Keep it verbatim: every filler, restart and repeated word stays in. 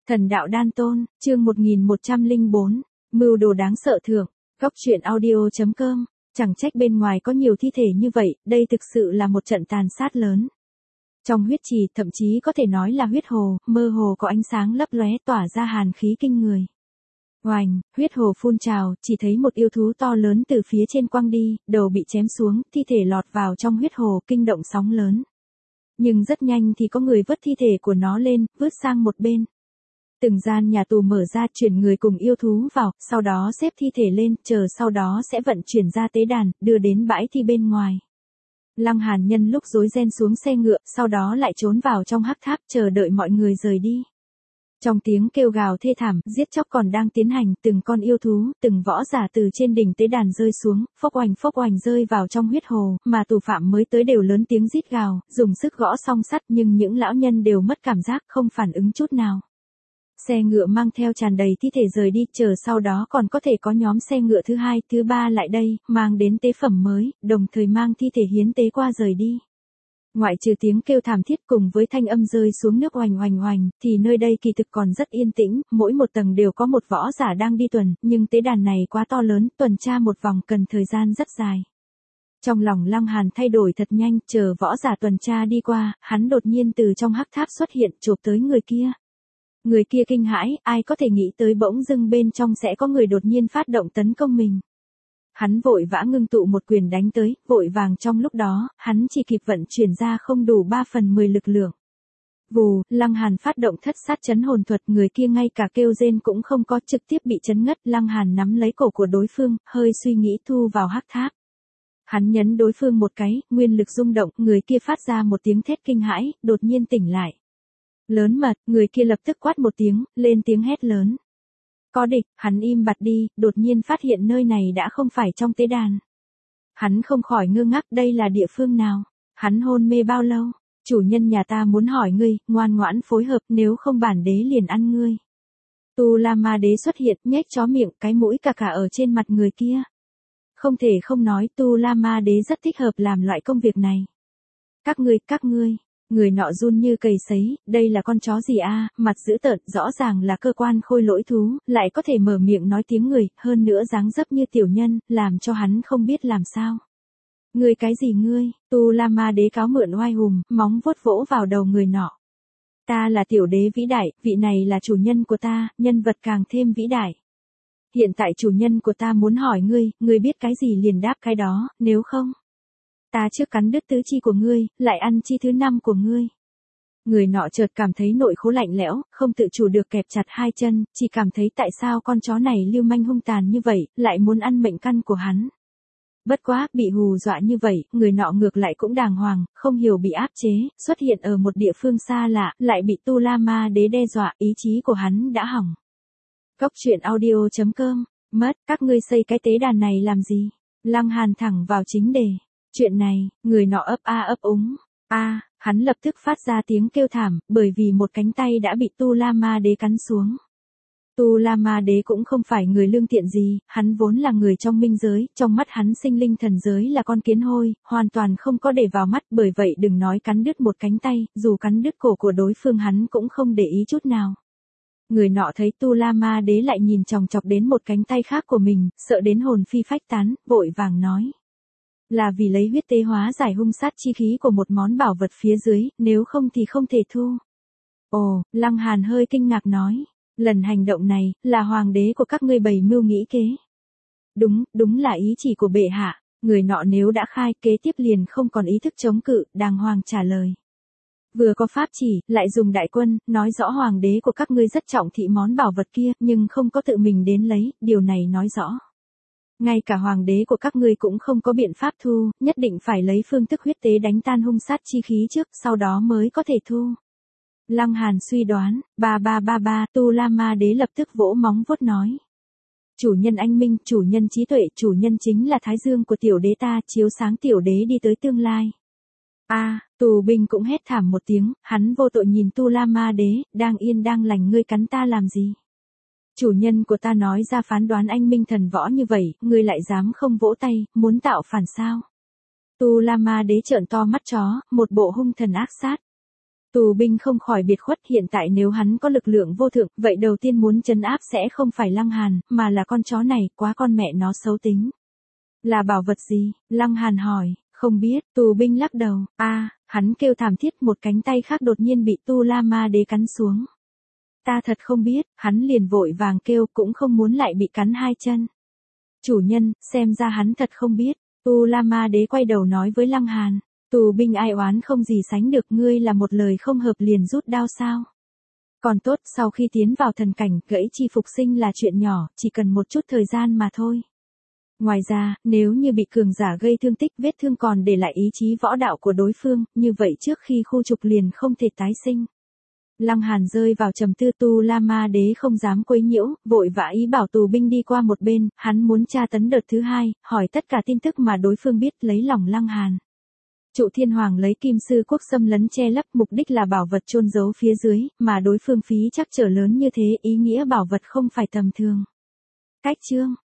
Thần đạo đan tôn, chương một nghìn một trăm lẻ bốn, mưu đồ đáng sợ thưởng, góc truyện audio.com, chẳng trách bên ngoài có nhiều thi thể như vậy, đây thực sự là một trận tàn sát lớn. Trong huyết trì thậm chí có thể nói là huyết hồ, mơ hồ có ánh sáng lấp lóe tỏa ra hàn khí kinh người. Oành, huyết hồ phun trào, chỉ thấy một yêu thú to lớn từ phía trên quăng đi, đầu bị chém xuống, thi thể lọt vào trong huyết hồ, kinh động sóng lớn. Nhưng rất nhanh thì có người vớt thi thể của nó lên, vứt sang một bên. Từng gian nhà tù mở ra, chuyển người cùng yêu thú vào, sau đó xếp thi thể lên, chờ sau đó sẽ vận chuyển ra tế đàn, đưa đến bãi thi bên ngoài. Lăng Hàn nhân lúc rối ren xuống xe ngựa, sau đó lại trốn vào trong hắc tháp, chờ đợi mọi người rời đi. Trong tiếng kêu gào thê thảm, giết chóc còn đang tiến hành, từng con yêu thú, từng võ giả từ trên đỉnh tế đàn rơi xuống, phốc oành phốc oành rơi vào trong huyết hồ, mà tù phạm mới tới đều lớn tiếng rít gào, dùng sức gõ song sắt, nhưng những lão nhân đều mất cảm giác, không phản ứng chút nào. Xe ngựa mang theo tràn đầy thi thể rời đi, chờ sau đó còn có thể có nhóm xe ngựa thứ hai, thứ ba lại đây, mang đến tế phẩm mới, đồng thời mang thi thể hiến tế qua rời đi. Ngoại trừ tiếng kêu thảm thiết cùng với thanh âm rơi xuống nước oành oành oành, thì nơi đây kỳ thực còn rất yên tĩnh, mỗi một tầng đều có một võ giả đang đi tuần, nhưng tế đàn này quá to lớn, tuần tra một vòng cần thời gian rất dài. Trong lòng Lăng Hàn thay đổi thật nhanh, chờ võ giả tuần tra đi qua, hắn đột nhiên từ trong hắc tháp xuất hiện, chộp tới người kia. Người kia kinh hãi, ai có thể nghĩ tới bỗng dưng bên trong sẽ có người đột nhiên phát động tấn công mình. Hắn vội vã ngưng tụ một quyền đánh tới, vội vàng trong lúc đó, hắn chỉ kịp vận chuyển ra không đủ ba phần mười lực lượng. Vù, Lăng Hàn phát động thất sát chấn hồn thuật, người kia ngay cả kêu rên cũng không có, trực tiếp bị chấn ngất. Lăng Hàn nắm lấy cổ của đối phương, hơi suy nghĩ thu vào hắc tháp. Hắn nhấn đối phương một cái, nguyên lực rung động, người kia phát ra một tiếng thét kinh hãi, đột nhiên tỉnh lại. Lớn mật, người kia lập tức quát một tiếng, lên tiếng hét lớn. Có địch, hắn im bặt đi, đột nhiên phát hiện nơi này đã không phải trong tế đàn. Hắn không khỏi ngơ ngác, đây là địa phương nào? Hắn hôn mê bao lâu? Chủ nhân nhà ta muốn hỏi ngươi, ngoan ngoãn phối hợp, nếu không bản đế liền ăn ngươi. Tu La Ma Đế xuất hiện, nhếch chó miệng, cái mũi cà cà ở trên mặt người kia. Không thể không nói, Tu La Ma Đế rất thích hợp làm loại công việc này. Các ngươi, các ngươi. Người nọ run như cầy sấy, đây là con chó gì a, mặt dữ tợn, rõ ràng là cơ quan khôi lỗi thú, lại có thể mở miệng nói tiếng người, hơn nữa dáng dấp như tiểu nhân, làm cho hắn không biết làm sao. Ngươi cái gì ngươi? Tu La Ma Đế cáo mượn oai hùng, móng vuốt vỗ vào đầu người nọ. Ta là tiểu đế vĩ đại, vị này là chủ nhân của ta, nhân vật càng thêm vĩ đại. Hiện tại chủ nhân của ta muốn hỏi ngươi, ngươi biết cái gì liền đáp cái đó, nếu không. Ta trước cắn đứt tứ chi của ngươi, lại ăn chi thứ năm của ngươi. Người nọ chợt cảm thấy nội khố lạnh lẽo, không tự chủ được kẹp chặt hai chân, chỉ cảm thấy tại sao con chó này lưu manh hung tàn như vậy, lại muốn ăn mệnh căn của hắn. Bất quá, bị hù dọa như vậy, người nọ ngược lại cũng đàng hoàng, không hiểu bị áp chế, xuất hiện ở một địa phương xa lạ, lại bị Tu La Ma Đế đe dọa, ý chí của hắn đã hỏng. Góc truyện audio.com, mất, các ngươi xây cái tế đàn này làm gì? Lăng Hàn thẳng vào chính đề. Chuyện này, người nọ ấp a ấp úng, a, hắn lập tức phát ra tiếng kêu thảm, bởi vì một cánh tay đã bị Tu La Ma Đế cắn xuống. Tu La Ma Đế cũng không phải người lương thiện gì, hắn vốn là người trong minh giới, trong mắt hắn sinh linh thần giới là con kiến hôi, hoàn toàn không có để vào mắt, bởi vậy đừng nói cắn đứt một cánh tay, dù cắn đứt cổ của đối phương hắn cũng không để ý chút nào. Người nọ thấy Tu La Ma Đế lại nhìn chòng chọc đến một cánh tay khác của mình, sợ đến hồn phi phách tán, vội vàng nói. Là vì lấy huyết tế hóa giải hung sát chi khí của một món bảo vật phía dưới, nếu không thì không thể thu. Ồ, Lăng Hàn hơi kinh ngạc nói, lần hành động này, là hoàng đế của các ngươi bày mưu nghĩ kế. Đúng, đúng là ý chỉ của bệ hạ, người nọ nếu đã khai kế tiếp liền không còn ý thức chống cự, đàng hoàng trả lời. Vừa có pháp chỉ, lại dùng đại quân, nói rõ hoàng đế của các ngươi rất trọng thị món bảo vật kia, nhưng không có tự mình đến lấy, điều này nói rõ. Ngay cả hoàng đế của các ngươi cũng không có biện pháp thu, nhất định phải lấy phương thức huyết tế đánh tan hung sát chi khí trước, sau đó mới có thể thu. Lăng Hàn suy đoán, ba ba ba ba, Tu La Ma Đế lập tức vỗ móng vuốt nói. Chủ nhân anh minh, chủ nhân trí tuệ, chủ nhân chính là thái dương của tiểu đế ta, chiếu sáng tiểu đế đi tới tương lai. A, à, tù binh cũng hét thảm một tiếng, hắn vô tội nhìn Tu La Ma Đế, đang yên đang lành ngươi cắn ta làm gì? Chủ nhân của ta nói ra phán đoán anh minh thần võ như vậy, ngươi lại dám không vỗ tay, muốn tạo phản sao? Tu La Ma Đế trợn to mắt chó, một bộ hung thần ác sát. Tù binh không khỏi biệt khuất, hiện tại nếu hắn có lực lượng vô thượng, vậy đầu tiên muốn trấn áp sẽ không phải Lăng Hàn, mà là con chó này, quá con mẹ nó xấu tính. Là bảo vật gì? Lăng Hàn hỏi, không biết, tù binh lắc đầu, a, hắn kêu thảm thiết, một cánh tay khác đột nhiên bị Tu La Ma Đế cắn xuống. Ta thật không biết, hắn liền vội vàng kêu, cũng không muốn lại bị cắn hai chân. Chủ nhân, xem ra hắn thật không biết. Tu La Ma Đế quay đầu nói với Lăng Hàn, tù binh ai oán không gì sánh được, ngươi là một lời không hợp liền rút đao sao? Còn tốt, sau khi tiến vào thần cảnh, gãy chi phục sinh là chuyện nhỏ, chỉ cần một chút thời gian mà thôi. Ngoài ra, nếu như bị cường giả gây thương tích, vết thương còn để lại ý chí võ đạo của đối phương, như vậy trước khi khu trục liền không thể tái sinh. Lăng Hàn rơi vào trầm tư. Tu La Ma Đế không dám quấy nhiễu, vội vã ý bảo tù binh đi qua một bên, hắn muốn tra tấn đợt thứ hai, hỏi tất cả tin tức mà đối phương biết, lấy lòng Lăng Hàn. Trụ Thiên Hoàng lấy Kim Sư Quốc xâm lấn che lấp, mục đích là bảo vật chôn giấu phía dưới, mà đối phương phí chắc trở lớn như thế, ý nghĩa bảo vật không phải tầm thường. Cách chương